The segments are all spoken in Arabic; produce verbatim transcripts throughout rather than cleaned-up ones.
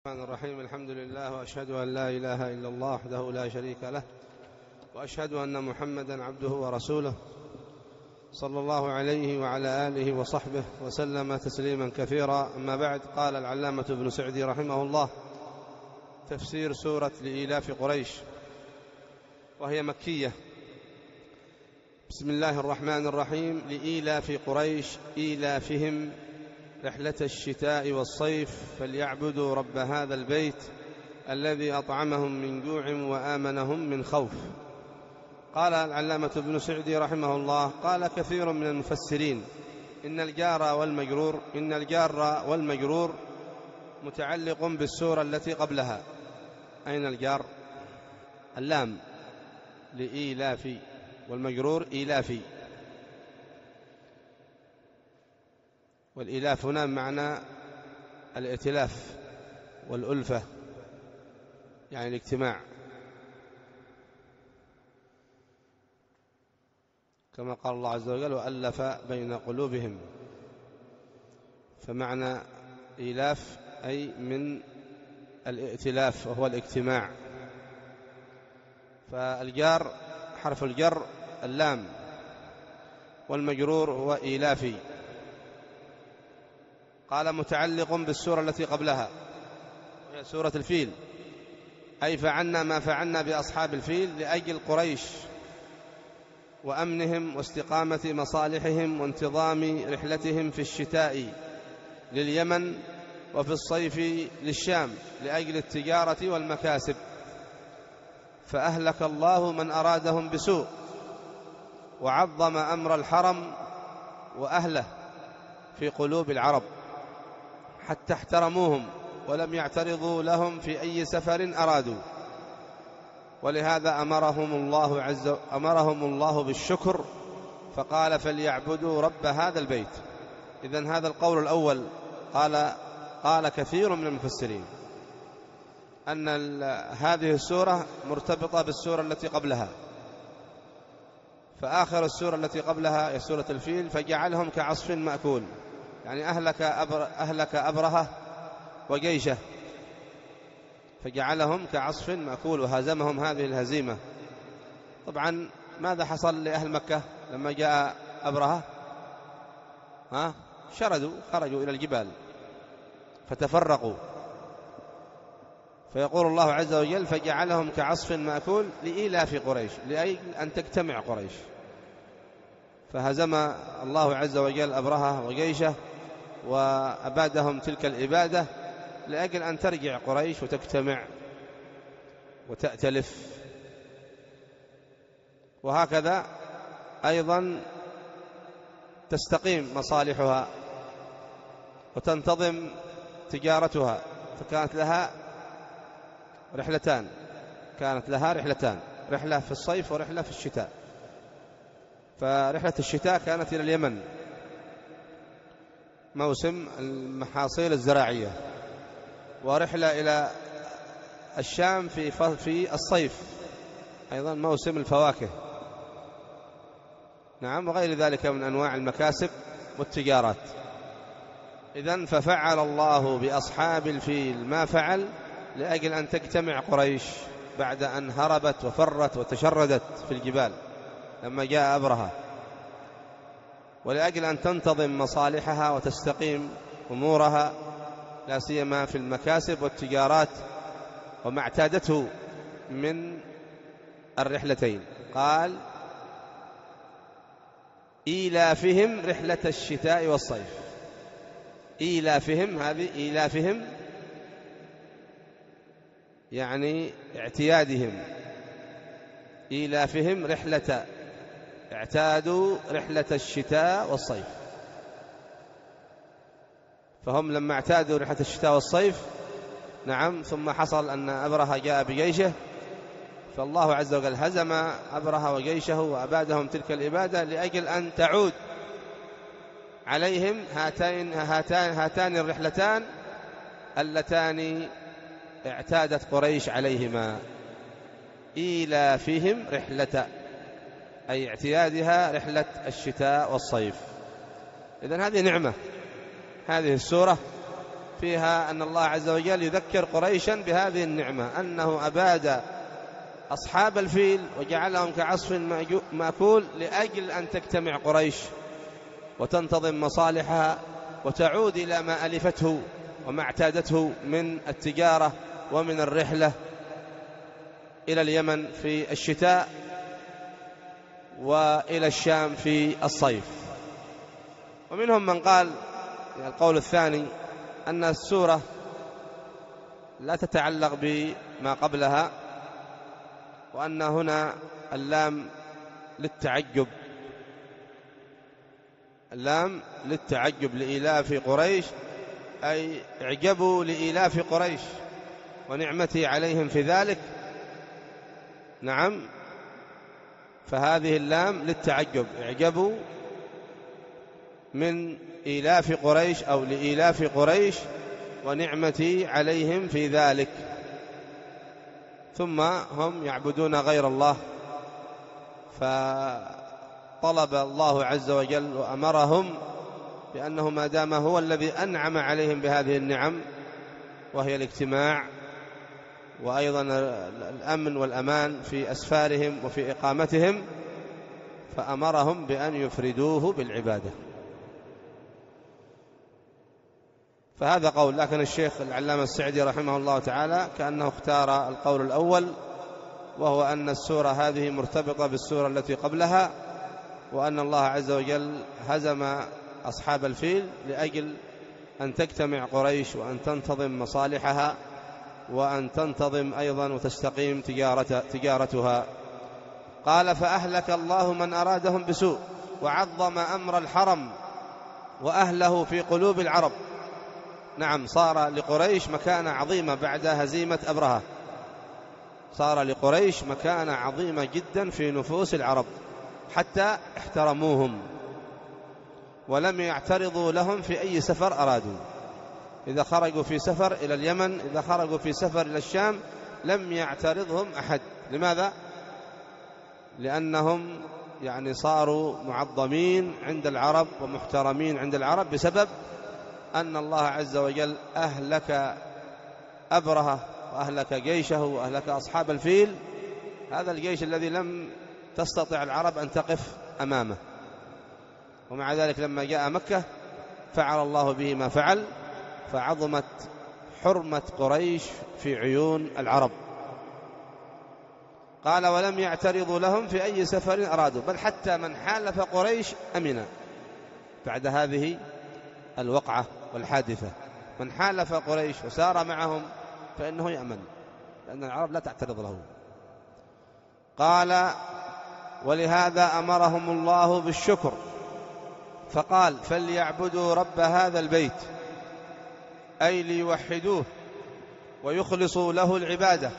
الرحمن الرحيم. الحمد لله، وأشهد أن لا إله إلا الله وحده لا شريك له، وأشهد أن محمدا عبده ورسوله صلى الله عليه وعلى آله وصحبه وسلم تسليما كثيرا. أما بعد، قال العلامة ابن سعدي رحمه الله: تفسير سورة لإيلاف قريش، وهي مكية. بسم الله الرحمن الرحيم. لإيلاف قريش إيلافهم رحلة الشتاء والصيف فليعبدوا رب هذا البيت الذي أطعمهم من جوع وآمنهم من خوف. قال العلامة ابن سعدي رحمه الله: قال كثير من المفسرين إن الجار والمجرور إن الجار والمجرور متعلق بالسورة التي قبلها. أين الجار؟ اللام لإيلاف، والمجرور إيلافي. والإيلاف هنا معنى الائتلاف والألفة، يعني الاجتماع، كما قال الله عز وجل: وألف بين قلوبهم. فمعنى إيلاف أي من الائتلاف، وهو الاجتماع. فالجار حرف الجر اللام، والمجرور هو إيلافي. قال متعلق بالسورة التي قبلها، وهي سورة الفيل، أي فعلنا ما فعلنا بأصحاب الفيل لأجل قريش وأمنهم واستقامة مصالحهم وانتظام رحلتهم في الشتاء لليمن وفي الصيف للشام لأجل التجارة والمكاسب. فأهلك الله من أرادهم بسوء، وعظم أمر الحرم وأهله في قلوب العرب حتى احترموهم ولم يعترضوا لهم في أي سفر أرادوا. ولهذا أمرهم الله عز أمرهم الله بالشكر، فقال: فليعبدوا رب هذا البيت. إذن هذا القول الأول. قال قال كثير من المفسرين أن هذه السورة مرتبطة بالسورة التي قبلها، فآخر السورة التي قبلها هي سورة الفيل، فجعلهم كعصف مأكول، يعني أهلك أبر أهلك أبرهة وجيشه، فجعلهم كعصف مأكول وهزمهم هذه الهزيمة. طبعا ماذا حصل لأهل مكة لما جاء أبرهة؟ ها؟ شردوا، خرجوا إلى الجبال فتفرقوا. فيقول الله عز وجل: فجعلهم كعصف مأكول لإيلاف قريش، لأجل أن تجتمع قريش. فهزم الله عز وجل أبرهة وجيشه وأبادهم تلك الإبادة لأجل أن ترجع قريش وتجتمع وتأتلف. وهكذا أيضا تستقيم مصالحها وتنتظم تجارتها. فكانت لها رحلتان كانت لها رحلتان رحلة في الصيف ورحلة في الشتاء. فرحلة الشتاء كانت إلى اليمن، موسم المحاصيل الزراعية، ورحلة إلى الشام في في الصيف، أيضا موسم الفواكه، نعم، وغير ذلك من أنواع المكاسب والتجارات. إذن ففعل الله بأصحاب الفيل ما فعل لأجل أن تجتمع قريش بعد أن هربت وفرت وتشردت في الجبال لما جاء أبرهة، ولأجل أن تنتظم مصالحها وتستقيم أمورها، لا سيما في المكاسب والتجارات وما اعتادته من الرحلتين. قال: إيلافهم رحلة الشتاء والصيف. إيلافهم، هذه إيلافهم يعني اعتيادهم، إيلافهم رحلة، اعتادوا رحلة الشتاء والصيف. فهم لما اعتادوا رحلة الشتاء والصيف، نعم، ثم حصل أن أبرهة جاء بجيشه، فالله عز وجل هزم أبرهة وجيشه وأبادهم تلك الإبادة لأجل أن تعود عليهم هاتين هاتان هاتان الرحلتان اللتان اعتادت قريش عليهما. إيلافهم رحلة، أي اعتيادها رحلة الشتاء والصيف. إذن هذه نعمة، هذه السورة فيها أن الله عز وجل يذكر قريشا بهذه النعمة، أنه أباد أصحاب الفيل وجعلهم كعصف مأكول لأجل أن تجتمع قريش وتنتظم مصالحها وتعود إلى ما ألفته وما اعتادته من التجارة ومن الرحلة إلى اليمن في الشتاء وإلى الشام في الصيف. ومنهم من قال القول الثاني أن السورة لا تتعلق بما قبلها، وأن هنا اللام للتعجب، اللام للتعجب لإيلاف قريش، أي اعجبوا لإيلاف قريش ونعمتي عليهم في ذلك. نعم، فهذه اللام للتعجب، اعجبوا من إيلاف قريش أو لإيلاف قريش ونعمتي عليهم في ذلك. ثم هم يعبدون غير الله، فطلب الله عز وجل وأمرهم بأنه ما دام هو الذي أنعم عليهم بهذه النعم وهي الاجتماع وأيضا الأمن والأمان في أسفارهم وفي إقامتهم، فأمرهم بأن يفردوه بالعبادة. فهذا قول، لكن الشيخ العلامة السعدي رحمه الله تعالى كأنه اختار القول الأول، وهو أن السورة هذه مرتبطة بالسورة التي قبلها، وأن الله عز وجل هزم أصحاب الفيل لأجل أن تجتمع قريش وأن تنتظم مصالحها وأن تنتظم أيضا وتستقيم تجارة تجارتها. قال: فأهلك الله من أرادهم بسوء وعظم أمر الحرم وأهله في قلوب العرب. نعم، صار لقريش مكانة عظيمة بعد هزيمة أبرهة، صار لقريش مكانة عظيمة جدا في نفوس العرب، حتى احترموهم ولم يعترضوا لهم في أي سفر أرادوا. إذا خرجوا في سفر إلى اليمن، إذا خرجوا في سفر إلى الشام، لم يعترضهم أحد. لماذا؟ لأنهم يعني صاروا معظمين عند العرب ومحترمين عند العرب بسبب أن الله عز وجل أهلك أبرهة وأهلك جيشه وأهلك أصحاب الفيل، هذا الجيش الذي لم تستطع العرب أن تقف أمامه. ومع ذلك لما جاء مكة فعل الله به ما فعل، فعظمت حرمة قريش في عيون العرب. قال: ولم يعترضوا لهم في أي سفر أرادوا، بل حتى من حالف قريش أمنا بعد هذه الوقعة والحادثة. من حالف قريش وسار معهم فإنه يأمن، لأن العرب لا تعترض له. قال: ولهذا أمرهم الله بالشكر، فقال: فليعبدوا رب هذا البيت، أي ليوحدوه ويخلصوا له العبادة،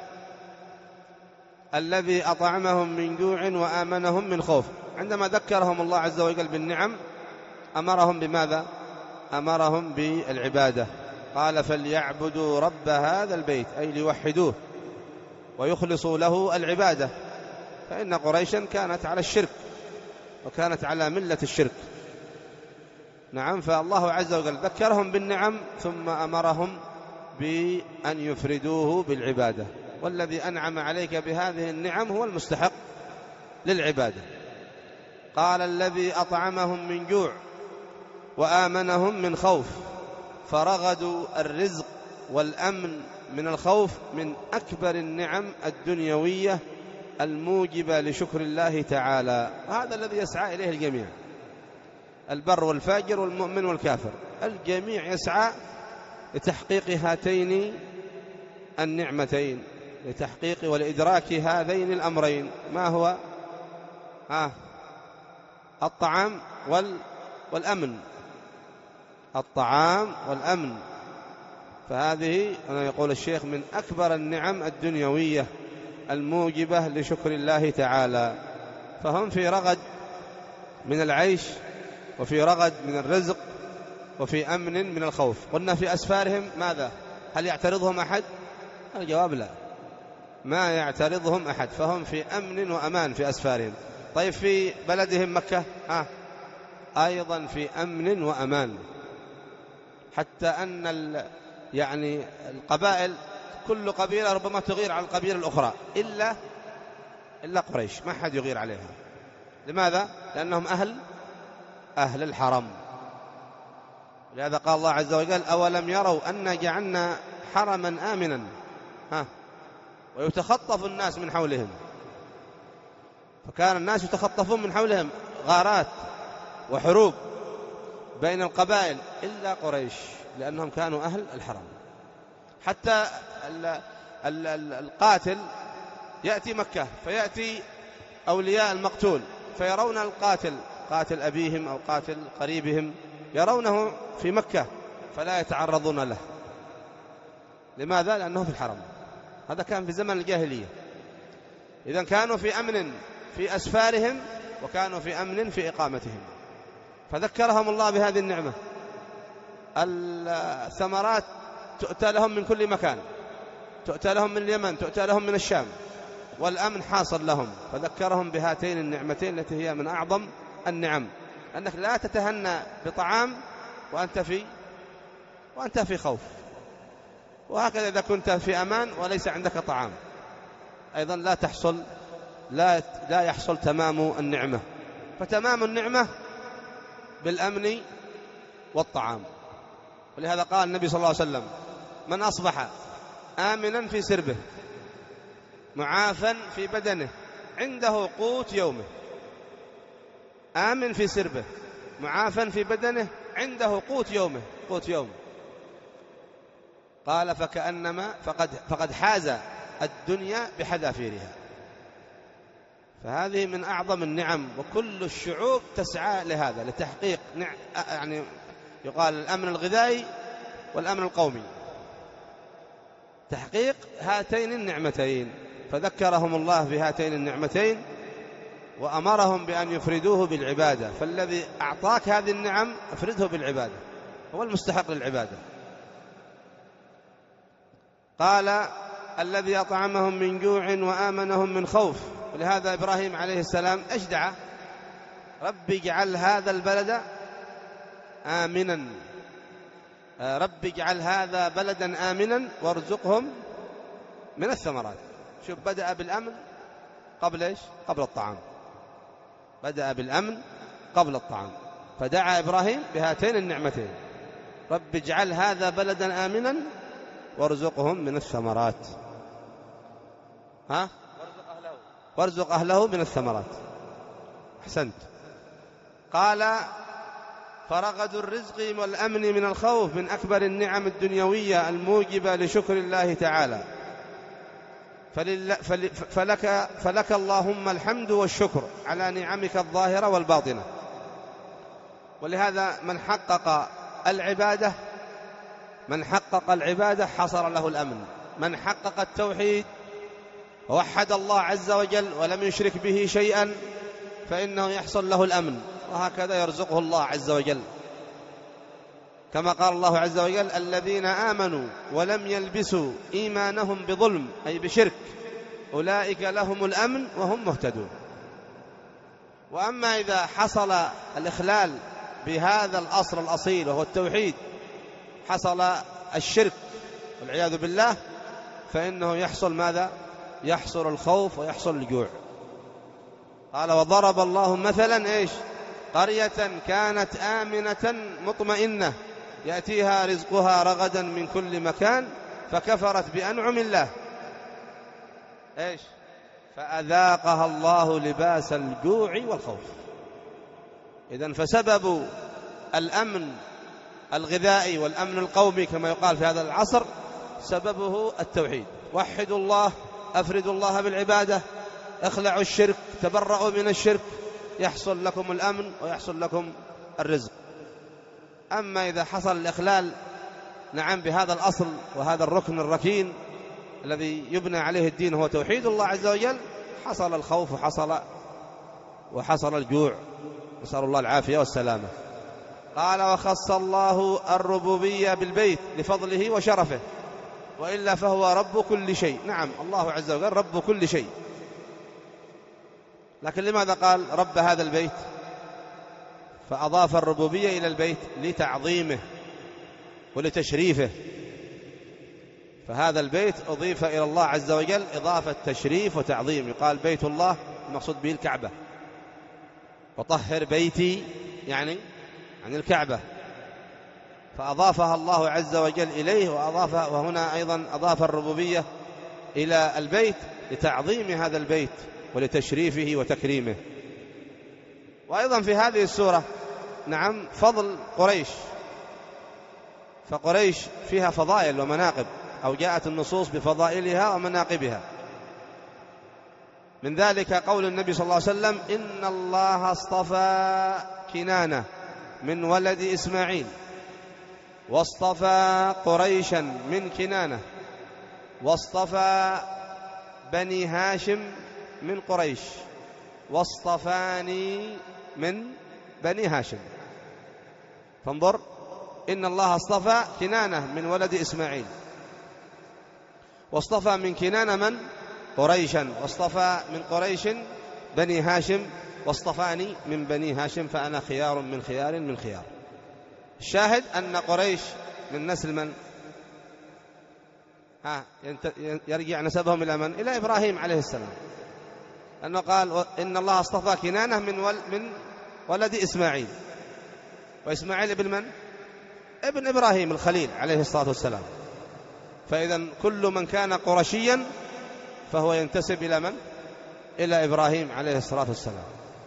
الذي أطعمهم من جوع وآمنهم من خوف. عندما ذكرهم الله عز وجل بالنعم أمرهم بماذا؟ أمرهم بالعبادة. قال: فليعبدوا رب هذا البيت، أي ليوحدوه ويخلصوا له العبادة، فإن قريشا كانت على الشرك وكانت على ملة الشرك. نعم، فالله عز وجل ذكرهم بالنعم ثم أمرهم بأن يفردوه بالعبادة، والذي أنعم عليك بهذه النعم هو المستحق للعبادة. قال: الذي أطعمهم من جوع وآمنهم من خوف، فرغدوا الرزق والأمن من الخوف من أكبر النعم الدنيوية الموجبة لشكر الله تعالى. هذا الذي يسعى إليه الجميع، البر والفاجر والمؤمن والكافر، الجميع يسعى لتحقيق هاتين النعمتين، لتحقيق والإدراك هذين الأمرين. ما هو؟ آه الطعام وال والأمن، الطعام والأمن. فهذه أنا يقول الشيخ من أكبر النعم الدنيوية الموجبة لشكر الله تعالى. فهم في رغد من العيش وفي رغد من الرزق وفي أمن من الخوف. قلنا في أسفارهم ماذا؟ هل يعترضهم أحد؟ الجواب لا، ما يعترضهم أحد، فهم في أمن وأمان في أسفارهم. طيب في بلدهم مكة آه. أيضا في أمن وأمان. حتى أن ال يعني القبائل كل قبيلة ربما تغير على القبيلة الأخرى إلا إلا قريش، ما حد يغير عليها. لماذا؟ لأنهم أهل أهل الحرم. لهذا قال الله عز وجل: أولم يروا أنا جعلنا حرما آمنا ها ويتخطف الناس من حولهم. فكان الناس يتخطفون من حولهم، غارات وحروب بين القبائل إلا قريش، لأنهم كانوا أهل الحرم. حتى القاتل يأتي مكة فيأتي أولياء المقتول فيرون القاتل، قاتل أبيهم أو قاتل قريبهم، يرونه في مكة فلا يتعرضون له. لماذا؟ لأنه في الحرم. هذا كان في زمن الجاهلية. إذن كانوا في أمن في أسفارهم وكانوا في أمن في إقامتهم. فذكرهم الله بهذه النعمة. الثمرات تؤتى لهم من كل مكان، تؤتى لهم من اليمن، تؤتى لهم من الشام، والأمن حاصل لهم. فذكرهم بهاتين النعمتين التي هي من أعظم النعم، أنك لا تتهنى بطعام وأنت في وأنت في خوف، وهكذا إذا كنت في أمان وليس عندك طعام أيضا لا تحصل لا لا يحصل تمام النعمة. فتمام النعمة بالأمن والطعام. ولهذا قال النبي صلى الله عليه وسلم: من أصبح آمنا في سربه معافا في بدنه عنده قوت يومه. آمن في سربه معافا في بدنه عنده قوت يومه. قوت يوم. قال: فكأنما فقد, فقد حاز الدنيا بحذافيرها. فهذه من أعظم النعم، وكل الشعوب تسعى لهذا، لتحقيق يعني يقال الأمن الغذائي والأمن القومي، تحقيق هاتين النعمتين. فذكرهم الله بهاتين النعمتين وأمرهم بأن يفردوه بالعبادة. فالذي أعطاك هذه النعم افرده بالعبادة، هو المستحق للعبادة. قال: الذي أطعمهم من جوع وآمنهم من خوف. ولهذا إبراهيم عليه السلام أجدع: رب اجعل هذا البلد آمنا، رب اجعل هذا بلدا آمنا وارزقهم من الثمرات. شوف، بدأ بالأمن قبل إيش؟ قبل الطعام. بدأ بالأمن قبل الطعام. فدعا إبراهيم بهاتين النعمتين: رب اجعل هذا بلدا آمنا وارزقهم من الثمرات. ها؟ وارزق أهله من الثمرات. أحسنت. قال: فرغد الرزق والأمن من الخوف من أكبر النعم الدنيوية الموجبة لشكر الله تعالى. فلك, فلك اللهم الحمد والشكر على نعمك الظاهرة والباطنة. ولهذا من حقق العبادة من حقق العبادة حصل له الأمن. من حقق التوحيد ووحد الله عز وجل ولم يشرك به شيئا فإنه يحصل له الأمن، وهكذا يرزقه الله عز وجل. كما قال الله عز وجل: الذين آمنوا ولم يلبسوا إيمانهم بظلم أي بشرك أولئك لهم الأمن وهم مهتدون. وأما إذا حصل الإخلال بهذا الأصل الأصيل وهو التوحيد، حصل الشرك والعياذ بالله، فإنه يحصل ماذا؟ يحصل الخوف ويحصل الجوع. قال: وضرب الله مثلا إيش؟ قرية كانت آمنة مطمئنة يأتيها رزقها رغدا من كل مكان فكفرت بأنعم الله إيش؟ فأذاقها الله لباس الجوع والخوف. إذن فسبب الأمن الغذائي والأمن القومي كما يقال في هذا العصر سببه التوحيد. وحدوا الله، أفردوا الله بالعبادة، اخلعوا الشرك، تبرأوا من الشرك، يحصل لكم الأمن ويحصل لكم الرزق. أما إذا حصل الإخلال نعم بهذا الأصل وهذا الركن الركين الذي يبنى عليه الدين هو توحيد الله عز وجل، حصل الخوف وحصل وحصل الجوع، نسأل الله العافية والسلامة. قال: وخص الله الربوبية بالبيت لفضله وشرفه، وإلا فهو رب كل شيء. نعم الله عز وجل رب كل شيء، لكن لماذا قال رب هذا البيت؟ فأضاف الربوبية إلى البيت لتعظيمه ولتشريفه، فهذا البيت أضيف إلى الله عز وجل إضافة تشريف وتعظيم. يقال بيت الله المقصود به الكعبة، وطهر بيتي يعني عن الكعبة، فأضافها الله عز وجل إليه، وأضاف وهنا أيضا أضاف الربوبية إلى البيت لتعظيم هذا البيت ولتشريفه وتكريمه. وأيضا في هذه السورة نعم فضل قريش، فقريش فيها فضائل ومناقب، أو جاءت النصوص بفضائلها ومناقبها. من ذلك قول النبي صلى الله عليه وسلم: إن الله اصطفى كنانة من ولد إسماعيل، واصطفى قريشا من كنانة، واصطفى بني هاشم من قريش، واصطفاني من بني هاشم. فانظر، إن الله اصطفى كنانة من ولد إسماعيل، واصطفى من كنانة من قريشا، واصطفى من قريش بني هاشم، واصطفاني من بني هاشم، فأنا خيار من خيار من خيار. الشاهد أن قريش من نسل من؟ ها يرجع نسبهم إلى من؟ إلى إبراهيم عليه السلام، أنه قال: إن الله اصطفى كنانة من ول من ولد إسماعيل، وإسماعيل ابن من؟ ابن إبراهيم الخليل عليه الصلاة والسلام. فإذا كل من كان قرشيا فهو ينتسب إلى من؟ إلى إبراهيم عليه الصلاة والسلام.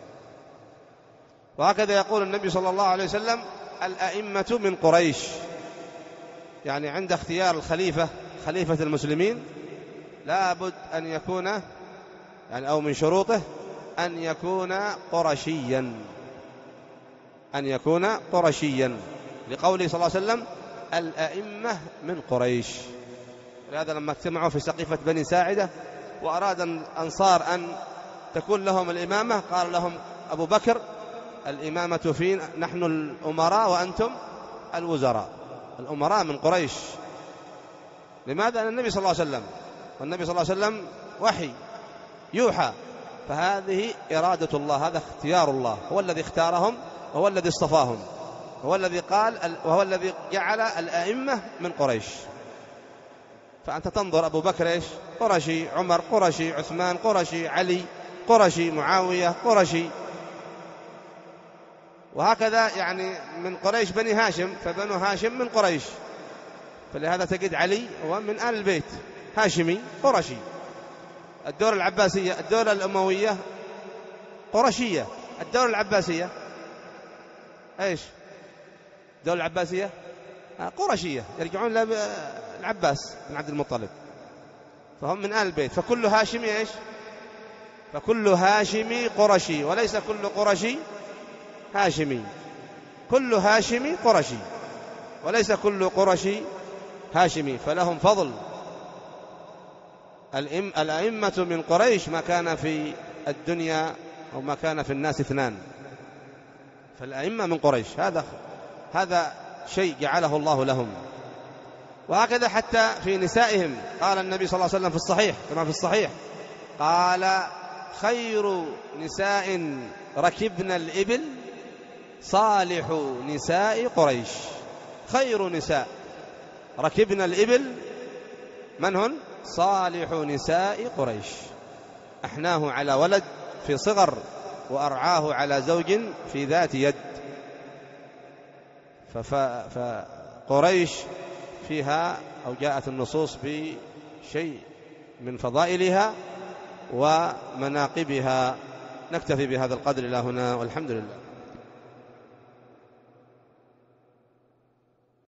وهكذا يقول النبي صلى الله عليه وسلم: الأئمة من قريش، يعني عند اختيار الخليفة خليفة المسلمين لا بد أن يكون يعني أو من شروطه أن يكون قرشيا، أن يكون قرشيا، لقوله صلى الله عليه وسلم: الأئمة من قريش. لهذا لما اجتمعوا في سقيفة بني ساعدة وأراد الأنصار أن تكون لهم الإمامة، قال لهم أبو بكر: الإمامة فينا، نحن الأمراء وأنتم الوزراء. الأمراء من قريش. لماذا؟ أن النبي صلى الله عليه وسلم، والنبي صلى الله عليه وسلم وحي يوحى، فهذه إرادة الله، هذا اختيار الله، هو الذي اختارهم وهو الذي اصطفاهم، هو الذي قال وهو الذي جعل الأئمة من قريش. فأنت تنظر أبو بكر إيش؟ قرشي، عمر قرشي، عثمان قرشي، علي قرشي، معاوية قرشي، وهكذا يعني من قريش بني هاشم، فبنو هاشم من قريش، فلهذا تجد علي هو من آل البيت، هاشمي قرشي. الدولة العباسية، الدولة الأموية قرشية، الدولة العباسية إيش؟ الدولة العباسية قرشية، يرجعون للعباس بن عبد المطلب، فهم من آل البيت، فكل هاشمي إيش؟ فكل هاشمي قرشي، وليس كل قرشي هاشمي، كل هاشمي قرشي وليس كل قرشي هاشمي، فلهم فضل. الأئمة من قريش ما كان في الدنيا أو ما كان في الناس اثنان، فالأئمة من قريش هذا هذا شيء جعله الله لهم. وهكذا حتى في نسائهم، قال النبي صلى الله عليه وسلم في الصحيح كما في الصحيح، قال: خير نساء ركبنا الإبل صالح نساء قريش. خير نساء ركبنا الإبل من هن؟ صالح نساء قريش، أحناه على ولد في صغر، وأرعاه على زوج في ذات يد. فقريش فيها أو جاءت النصوص بشيء من فضائلها ومناقبها. نكتفي بهذا القدر إلى هنا، والحمد لله.